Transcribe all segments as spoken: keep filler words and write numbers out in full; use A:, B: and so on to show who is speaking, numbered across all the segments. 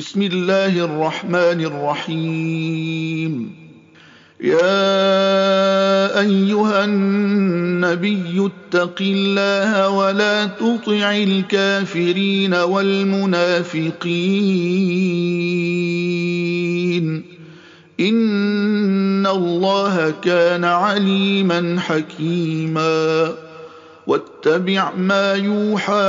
A: بسم الله الرحمن الرحيم. يا أيها النبي اتق الله ولا تطع الكافرين والمنافقين إن الله كان عليما حكيما. واتبع ما يوحى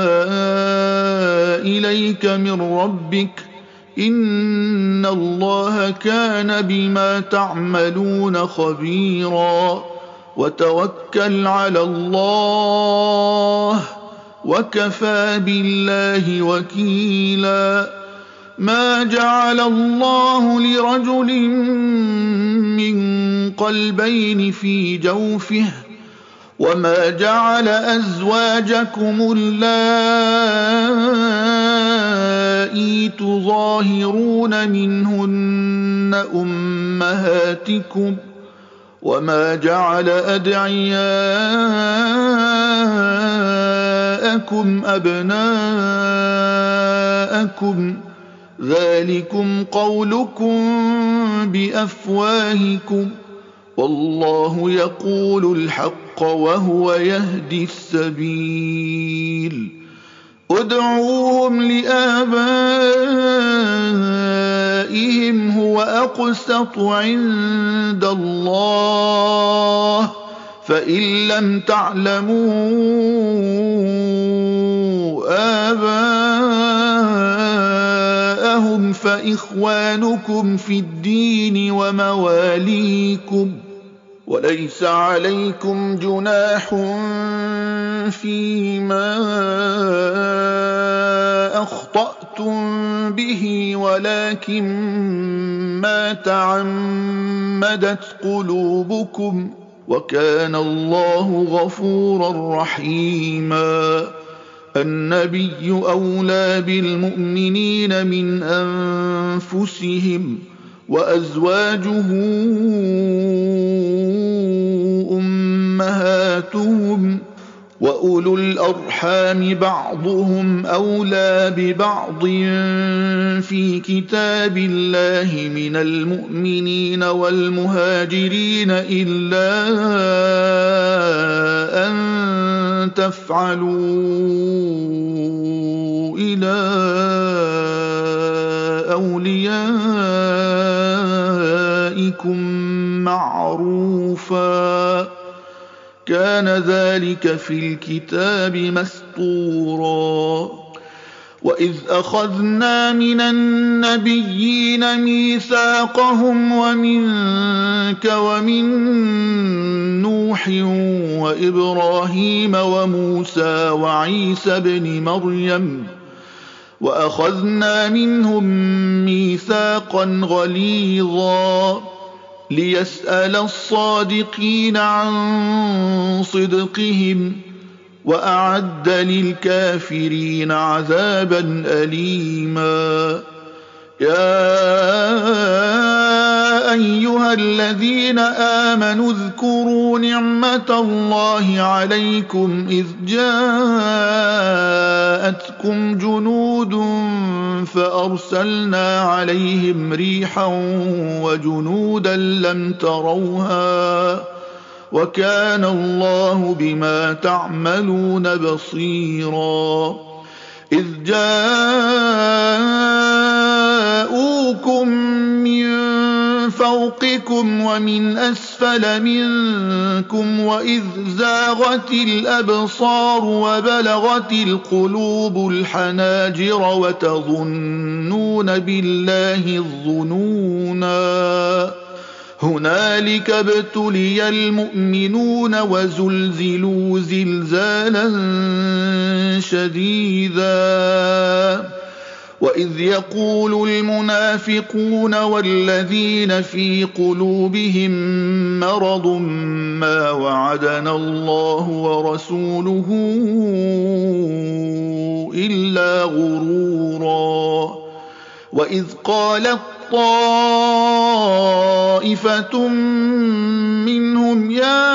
A: إليك من ربك إن الله كان بما تعملون خبيرا. وتوكل على الله وكفى بالله وكيلا. ما جعل الله لرجل من قلبين في جوفه وما جعل أزواجكم اللائي تظاهرون منهن أمهاتكم وما جعل أدعياءكم أبناءكم ذلكم قولكم بأفواهكم والله يقول الحق وهو يهدي السبيل. ادعوهم لآبائهم هو أقسط عند الله فإن لم تعلموا آباءهم فإخوانكم في الدين ومواليكم وليس عليكم جناح فيما أخطأتم به ولكن ما تعمدت قلوبكم وكان الله غفورا رحيما. النبي أولى بالمؤمنين من أنفسهم وأزواجه أمهاتهم وأولو الأرحام بعضهم أولى ببعض في كتاب الله من المؤمنين والمهاجرين إلا أن تفعلوا إلى أوليائكم معروفا كان ذلك في الكتاب مسطورا. وإذ أخذنا من النبيين ميثاقهم ومنك ومن نوح وإبراهيم وموسى وعيسى ابن مريم وأخذنا منهم ميثاقا غليظا ليسأل الصادقين عن صدقهم وأعد للكافرين عذابا أليما. يا أيها الذين آمنوا اذكروا نعمة الله عليكم إذ جاءتكم جنود فأرسلنا عليهم ريحا وجنودا لم تروها وكان الله بما تعملون بصيرا. إذ جاءوكم من فوقكم ومن أسفل منكم وإذ زاغت الأبصار وبلغت القلوب الحناجر وتظنون بالله الظنونا هنالك ابتلي المؤمنون وزلزلوا زلزالا شديدا. وإذ يقول المنافقون والذين في قلوبهم مرض ما وعدنا الله ورسوله إلا غرورا. وإذ قالت طائفة منهم يا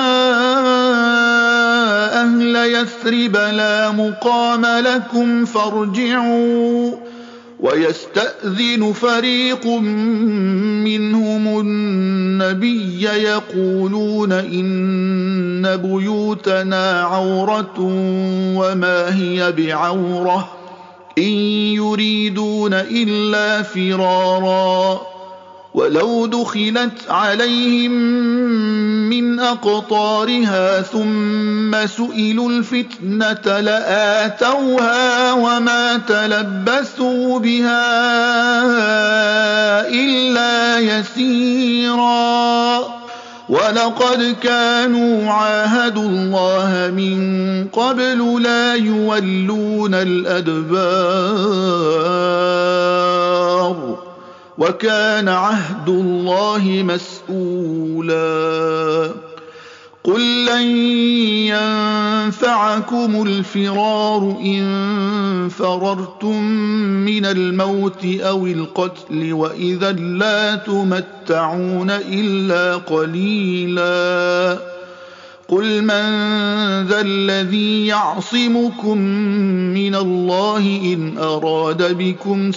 A: أهل يثرب لا مقام لكم فارجعوا ويستأذن فريق منهم النبي يقولون إن بيوتنا عورة وما هي بعورة إن يريدون إلا فرارا ولو دخلت عليهم من أقطارها ثم سئلوا الفتنة لآتوها وما تلبثوا بها إلا يسيرا ولقد كانوا عاهدوا الله من قبل لا يولون الأدبار وكان عهد الله مسؤولا قل لن ينفعكم الفرار إن فررتم من الموت أو القتل وإذا لا تمتعون إلا قليلا قل من ذا الذي يعصمكم من الله إن أراد بكم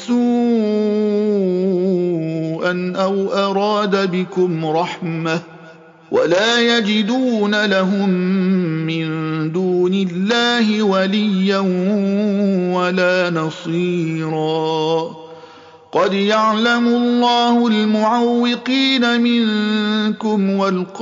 A: سوءا أو أراد بكم رحمة ولا يجدون لهم من دون الله وليا ولا نصيرا قد يعلم الله المعوقين منكم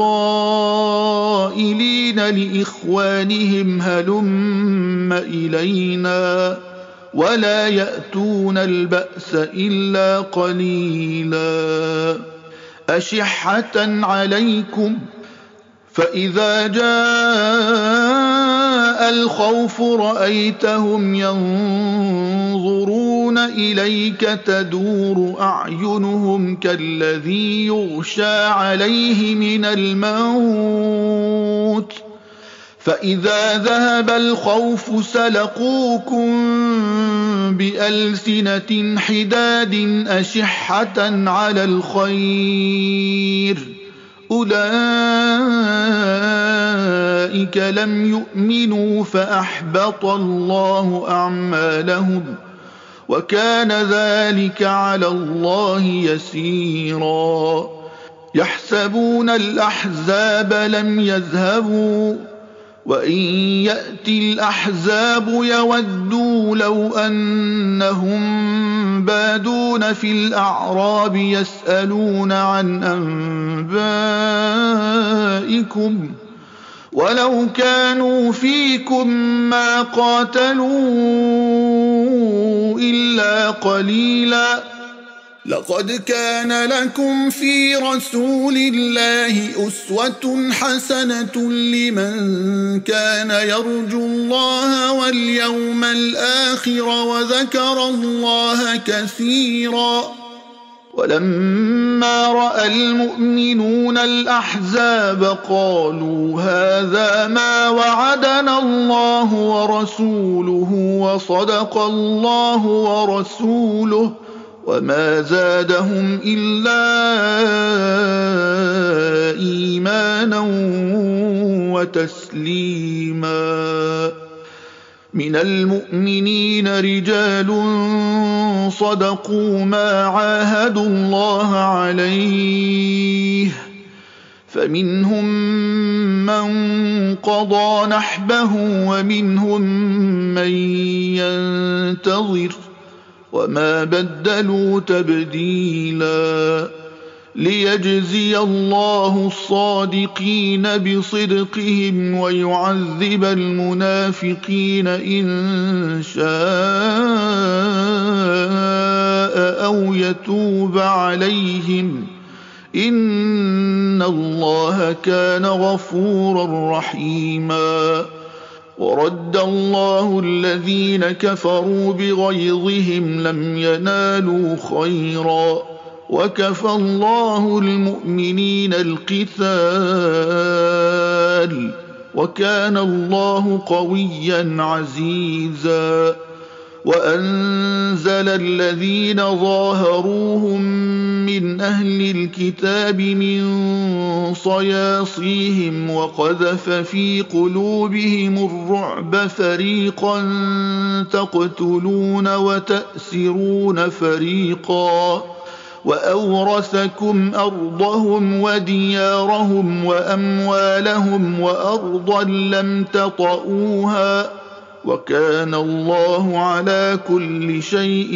A: والقائلين لإخوانهم هلم إلينا ولا يأتون البأس إلا قليلا أشحة عليكم فإذا جاء الخوف رأيتهم ينظرون إليك تدور أعينهم كالذي يغشى عليه من الموت فإذا ذهب الخوف سلقوكم بألسنة حداد أشحة على الخير أولئك لم يؤمنوا فأحبط الله أعمالهم وكان ذلك على الله يسيرا يحسبون الأحزاب لم يذهبوا وإن يأتي الأحزاب يودوا لو أنهم بادون في الأعراب يسألون عن أنبائكم ولو كانوا فيكم ما قاتلوا إلا قليلا لقد كان لكم في رسول الله أسوة حسنة لمن كان يرجو الله واليوم الآخر وذكر الله كثيرا ولما رأى المؤمنون الأحزاب قالوا هذا ما وعدنا الله ورسوله وصدق الله ورسوله وما زادهم إلا إيمانا وتسليما من المؤمنين رجال صدقوا ما عاهدوا الله عليه فمنهم من قضى نحبه ومنهم من ينتظر وما بدلوا تبديلا ليجزي الله الصادقين بصدقهم ويعذب المنافقين إن شاء أو يتوب عليهم إن الله كان غفورا رحيما ورد الله الذين كفروا بغيظهم لم ينالوا خيرا وكفى الله المؤمنين القتال وكان الله قويا عزيزا وأنزل الذين ظاهروهم من أهل الكتاب من صياصيهم وقذف في قلوبهم الرعب فريقا تقتلون وتأسرون فريقا وأورثكم أرضهم وديارهم وأموالهم وأرضا لم تطئوها وكان الله على كل شيء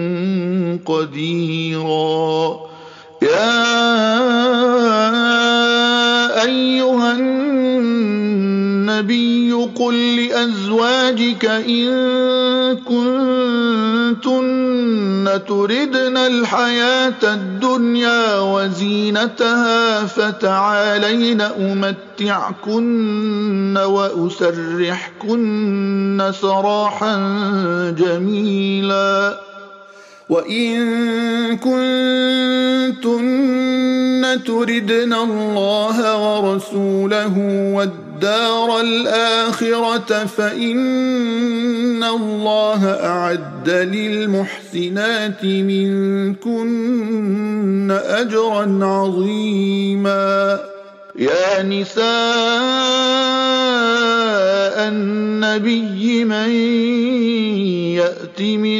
A: قديرا. يا أيها النبي قل لأزواجك إن كنتن تردن الحياة الدنيا وزينتها فتعالين أمتعكن وأسرحكن سراحا جميلا. وإن كنتن تردن الله ورسوله والدار الآخرة فإن الله أعد للمحسنات منكن أجرا عظيما. يا نساء النبي من يأت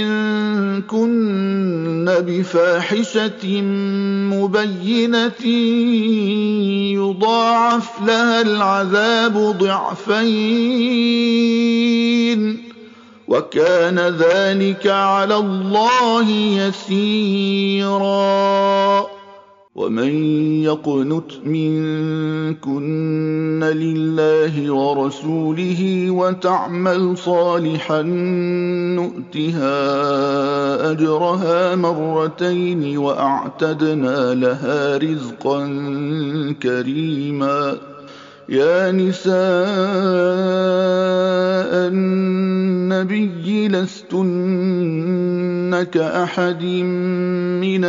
A: منكن بفاحشة مبينة يضاعف لها العذاب ضعفين وكان ذلك على الله يسيرا. ومن يقنت منكن لله ورسوله وتعمل صالحا نؤتها أجرها مرتين وأعتدنا لها رزقا كريما. يا نساء النبي لستن كأحد من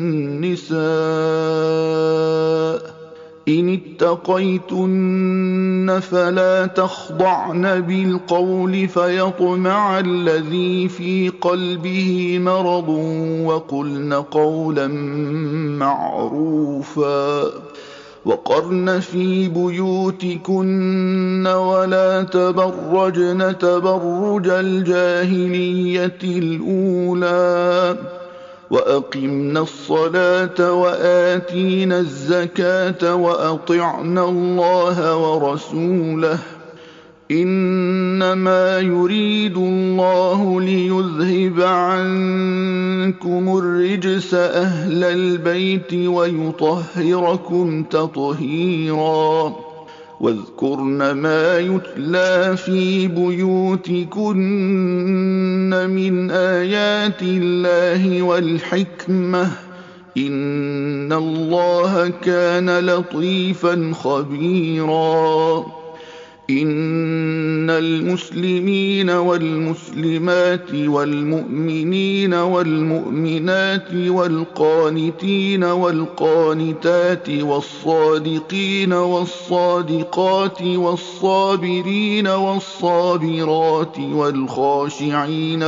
A: النساء إن اتقيتن فلا تخضعن بالقول فيطمع الذي في قلبه مرض وقلن قولا معروفا. وقرن في بيوتكن ولا تبرجن تبرج الجاهلية الأولى وأقمنا الصلاة وآتينا الزكاة وأطعنا الله ورسوله إنما يريد الله ليذهب عنكم الرجس أهل البيت ويطهركم تطهيرا. واذكرن ما يتلى في بيوتكن من آيات الله والحكمة إن الله كان لطيفا خبيرا. إن المسلمين والمسلمات والمؤمنين والمؤمنات والقانتين والقانتات والصادقين والصادقات والصابرين والصابرات والخاشعين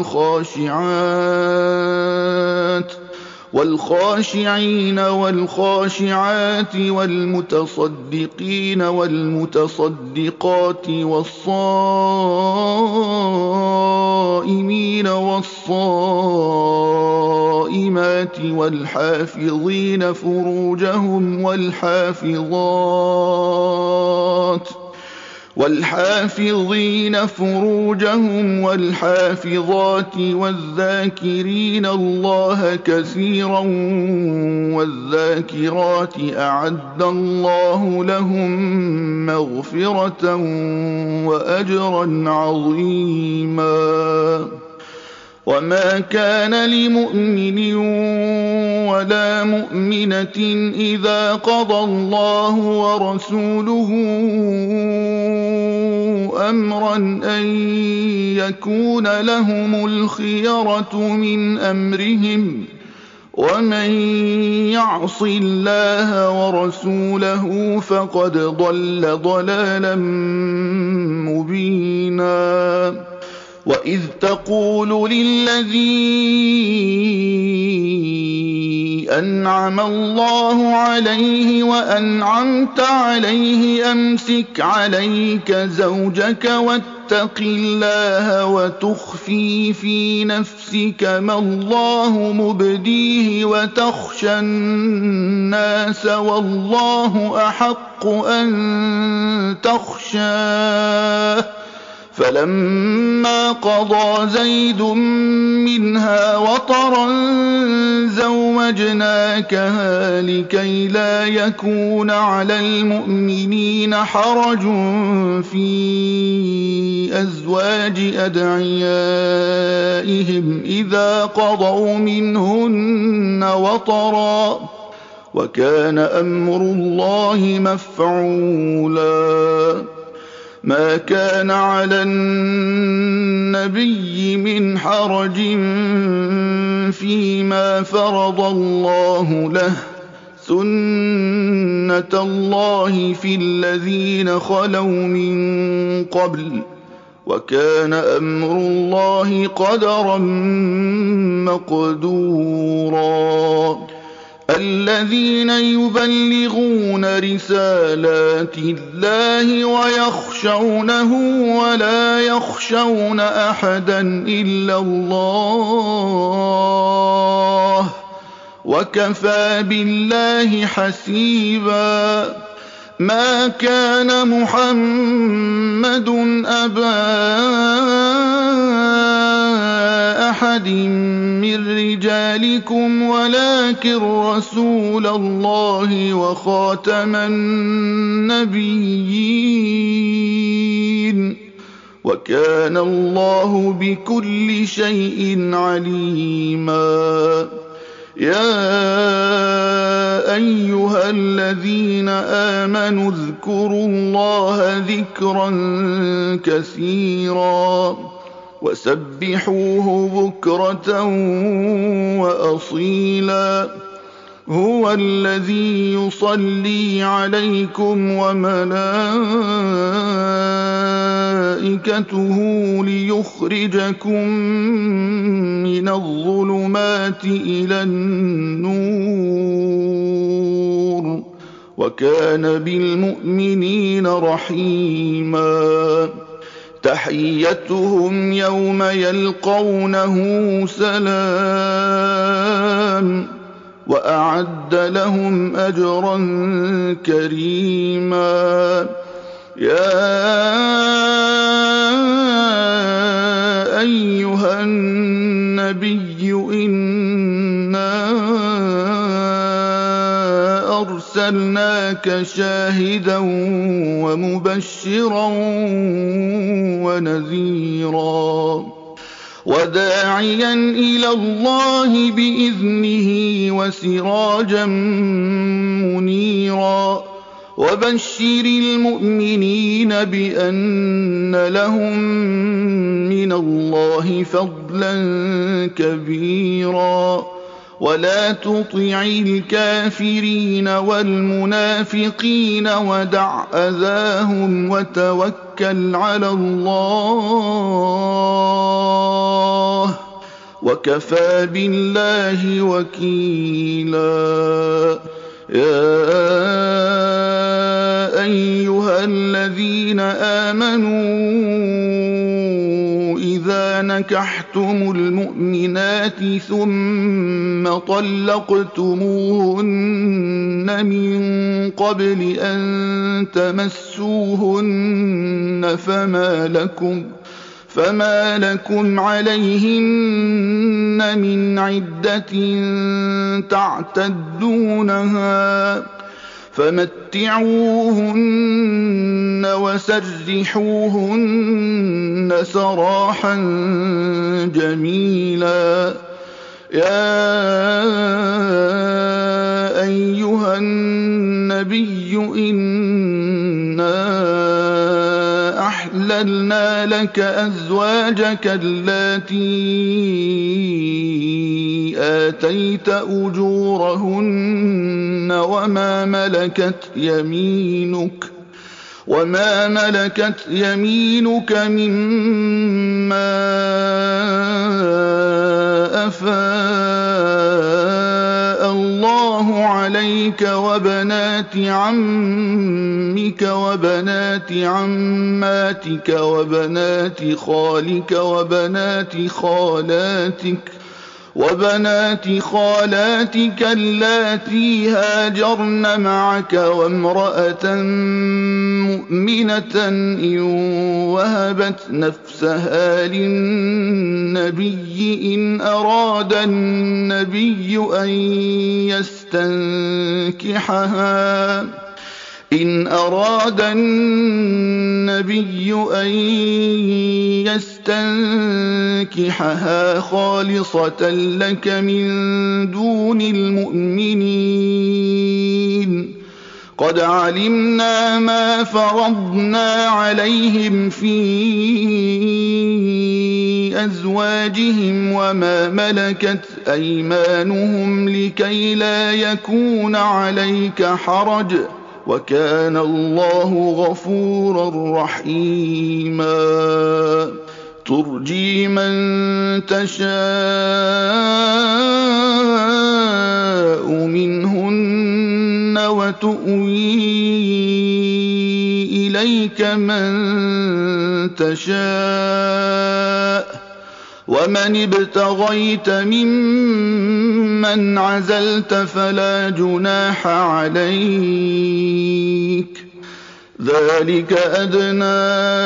A: والخاشعات والخاشعين والخاشعات والمتصدقين والمتصدقات والصائمين والصائمات والحافظين فروجهم والحافظات والحافظين فروجهم والحافظات والذاكرين الله كثيرا والذاكرات أعد الله لهم مغفرة وأجرا عظيما. وما كان لمؤمن ولا مؤمنة إذا قضى الله ورسوله أمرا أن يكون لهم الخيرة من أمرهم ومن يعص الله ورسوله فقد ضل ضلالا مبينا. وإذ تقول للذي أنعم الله عليه وأنعمت عليه أمسك عليك زوجك واتق الله وتخفي في نفسك ما الله مبديه وتخشى الناس والله أحق أن تخشاه فلما قضى زيد منها وطرا زوجناكها لكي لا يكون على المؤمنين حرج في أزواج أدعيائهم إذا قضوا منهن وطرا وكان أمر الله مفعولا ما كان على النبي من حرج فيما فرض الله له سنة الله في الذين خلوا من قبل وكان أمر الله قدرا مقدورا الذين يبلغون رسالات الله ويخشونه ولا يخشون أحدا إلا الله وكفى بالله حسيبا ما كان محمد أبا أحد من رجالكم ولكن رسول الله وخاتم النبيين وكان الله بكل شيء عليما يا أيها الذين آمنوا اذكروا الله ذكرا كثيرا وسبحوه بكرة وأصيلا هو الذي يصلي عليكم وملائكته ليخرجكم من الظلمات إلى النور وكان بالمؤمنين رحيما تحيتهم يوم يلقونه سلام وأعد لهم أجرا كريما يا أيها النبي إنا أرسلناك شاهدا ومبشرا ونذيرا وداعيا إلى الله بإذنه وسراجا منيرا وبشر المؤمنين بأن لهم من الله فضلا كبيرا ولا تطع الكافرين والمنافقين ودع أذاهم وتوكل على الله وكفى بالله وكيلا يا أيها الذين آمنوا إذا نكحتم المؤمنات ثم طلقتموهن من قبل أن تمسوهن فما لكم فما لكم عليهن من عدة تعتدونها فمتعوهن وسرحوهن سراحا جميلا يا أيها النبي إنا أحللنا لك أزواجك اللاتي آتيت أجورهن وما ملكت يمينك وما ملكت يمينك مما أفاء الله عليك وبنات عمك وبنات عماتك وبنات خالك وبنات خالاتك وبنات خالاتك اللاتي هاجرن معك وامرأة مؤمنة إن وهبت نفسها للنبي إن أراد النبي أن يستنكحها إن أراد النبي أن يستنكحها خالصة لك من دون المؤمنين قد علمنا ما فرضنا عليهم في أزواجهم وما ملكت أيمانهم لكي لا يكون عليك حرج وكان الله غفورا رحيما ترجي من تشاء منهن وتؤوي إليك من تشاء ومن ابتغيت ممن عزلت فلا جناح عليك ذلك أدنى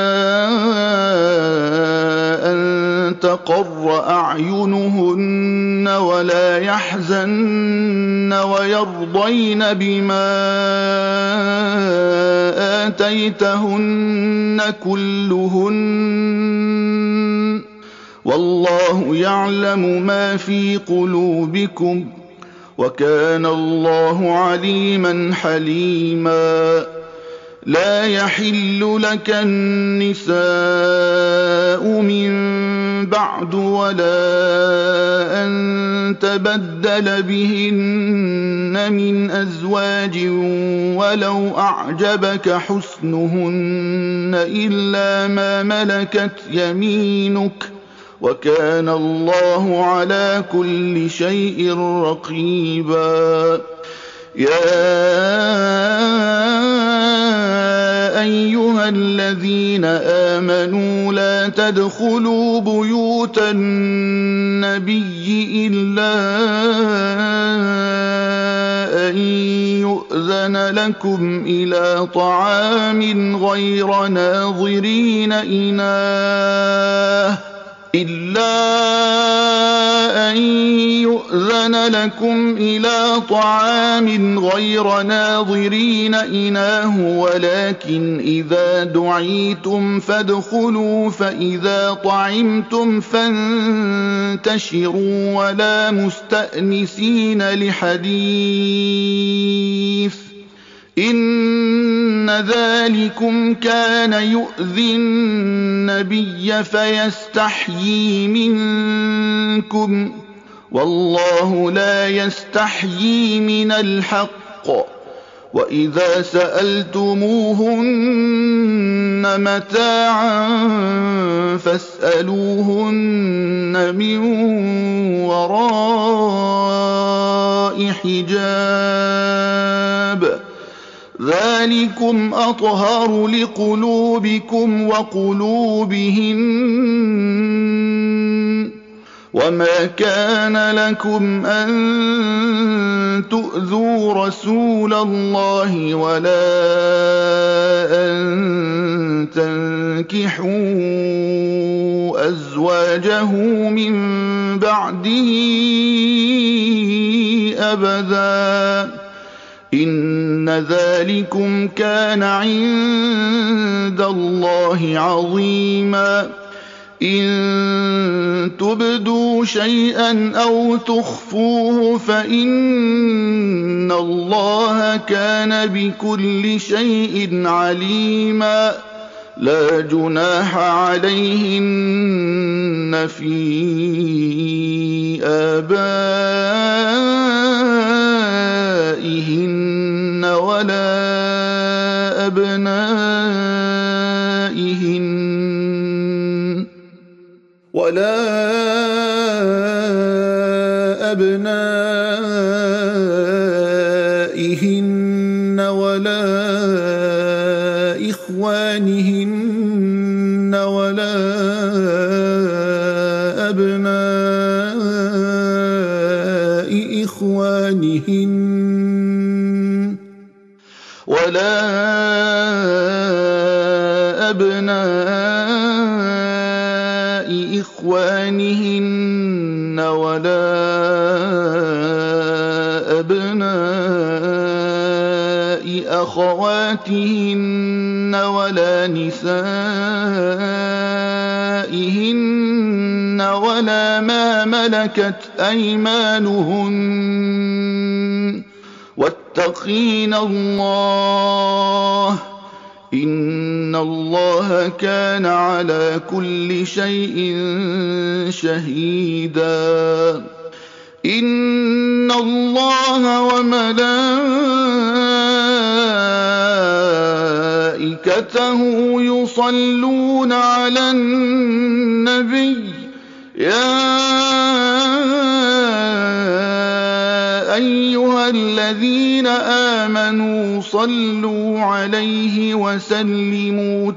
A: أن تقر أعينهن ولا يحزن ويرضين بما آتيتهن كلهن والله يعلم ما في قلوبكم وكان الله عليما حليما لا يحل لك النساء من بعد ولا أن تبدل بهن من أزواج ولو أعجبك حسنهن إلا ما ملكت يمينك وكان الله على كل شيء رقيبا يا أيها الذين آمنوا لا تدخلوا بيوت النبي إلا أن يؤذن لكم إلى طعام غير ناظرين إناه إلا أن يؤذن لكم إلى طعام غير ناظرين إناه ولكن إذا دعيتم فادخلوا فإذا طعمتم فانتشروا ولا مستأنسين لحديث إن ذلكم كان يؤذي النبي فيستحيي منكم والله لا يستحيي من الحق وإذا سألتموهن متاعا فاسألوهن من وراء حجاب ذلكم أطهر لقلوبكم وقلوبهن وما كان لكم أن تؤذوا رسول الله ولا أن تنكحوا أزواجه من بعده أبدا إن ذلكم كان عند الله عظيما إن تبدوا شيئا أو تخفوه فإن الله كان بكل شيء عليما لا جناح عليهن في آبائهن ولا أبنائهن ولا أبنائهن ولا إخوانهن ولا أبناء إخوانهن ولا أبناء إخوانهن ولا أبناء أخواتهن ولا نسائهن ولا ما ملكت أيمانهن واتقين الله إن الله كان على كل شيء شهيدا إن الله وملائكته يصلون على النبي يا أيها الذين آمنوا صلوا عليه وسلموا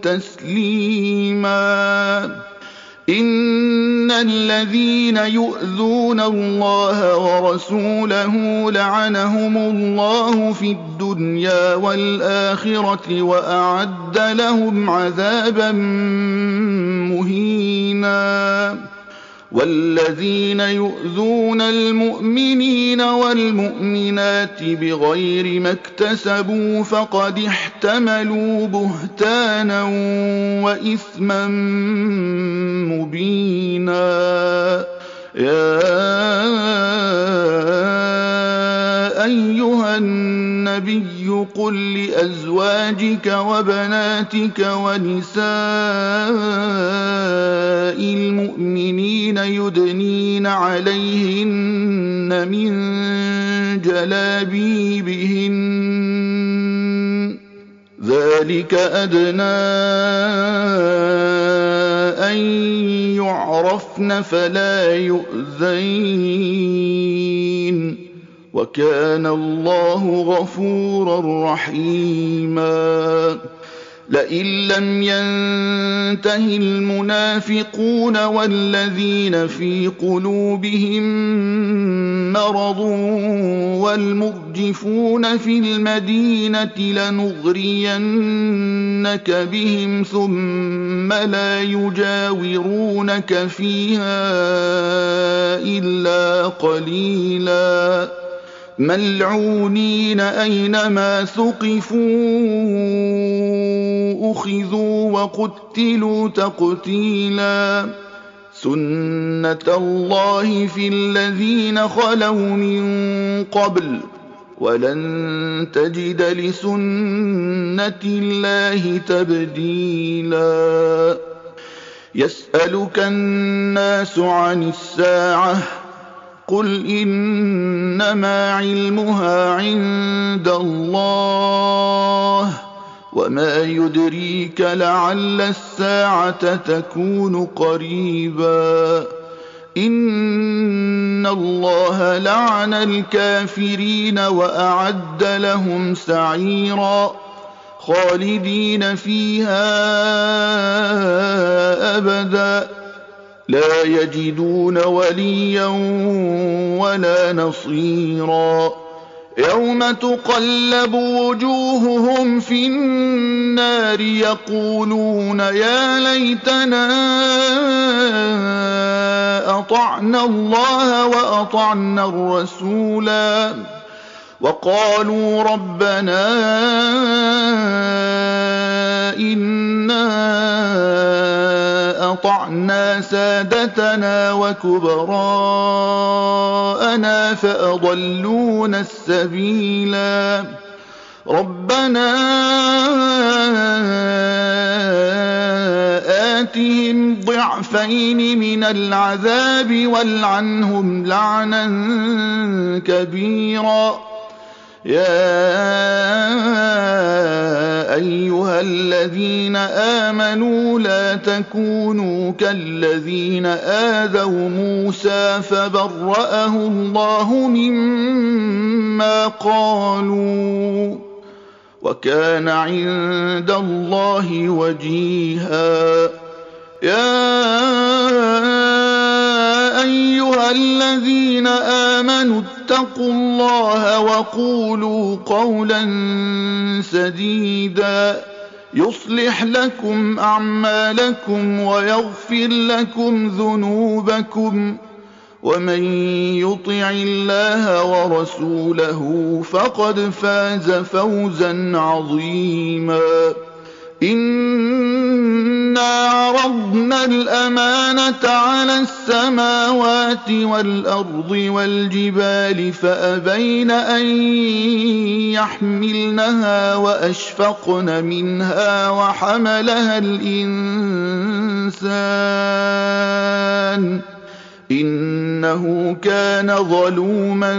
A: تسليما إن الذين يؤذون الله ورسوله لعنهم الله في الدنيا والآخرة وأعد لهم عذابا مهينا والذين يؤذون المؤمنين والمؤمنات بغير ما اكتسبوا فقد احتملوا بهتانا وإثما مبينا يا أيها النبي قل لأزواجك وبناتك ونساء المؤمنين يدنين عليهن من جلابيبهن ذلك أدنى أن يعرفن فلا يؤذين وكان الله غفورا رحيما لئن لم ينته المنافقون والذين في قلوبهم مرض والمرجفون في المدينة لنغرينك بهم ثم لا يجاورونك فيها إلا قليلا ملعونين أينما ثقفوا أخذوا وقتلوا تقتيلا سنة الله في الذين خلوا من قبل ولن تجد لسنة الله تبديلا يسألك الناس عن الساعة قل إنما علمها عند الله وما يدريك لعل الساعة تكون قريبا إن الله لعن الكافرين وأعد لهم سعيرا خالدين فيها أبدا لا يجدون وليا ولا نصيرا يوم تقلب وجوههم في النار يقولون يا ليتنا أطعنا الله وأطعنا الرسولا وقالوا ربنا إنا أطعنا سادتنا وكبراءنا فأضلونا السبيلا ربنا آتهم ضعفين من العذاب والعنهم لعنا كبيرا يا يا أيها الذين آمنوا لا تكونوا كالذين آذوا موسى فبرأه الله مما قالوا وكان عند الله وجيها يا أيها الذين آمنوا اتقوا الله وقولوا قولا سديدا يصلح لكم أعمالكم ويغفر لكم ذنوبكم ومن يطع الله ورسوله فقد فاز فوزا عظيما إنا عرضنا الأمانة على السماوات والأرض والجبال فأبين أن يحملنها وأشفقن منها وحملها الإنسان إنه كان ظلوما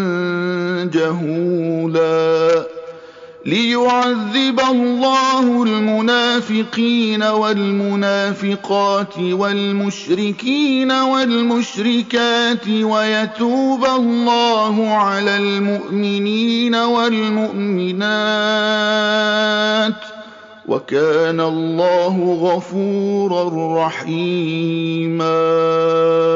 A: جهولا ليعذب الله المنافقين والمنافقات والمشركين والمشركات ويتوب الله على المؤمنين والمؤمنات وكان الله غفورا رحيما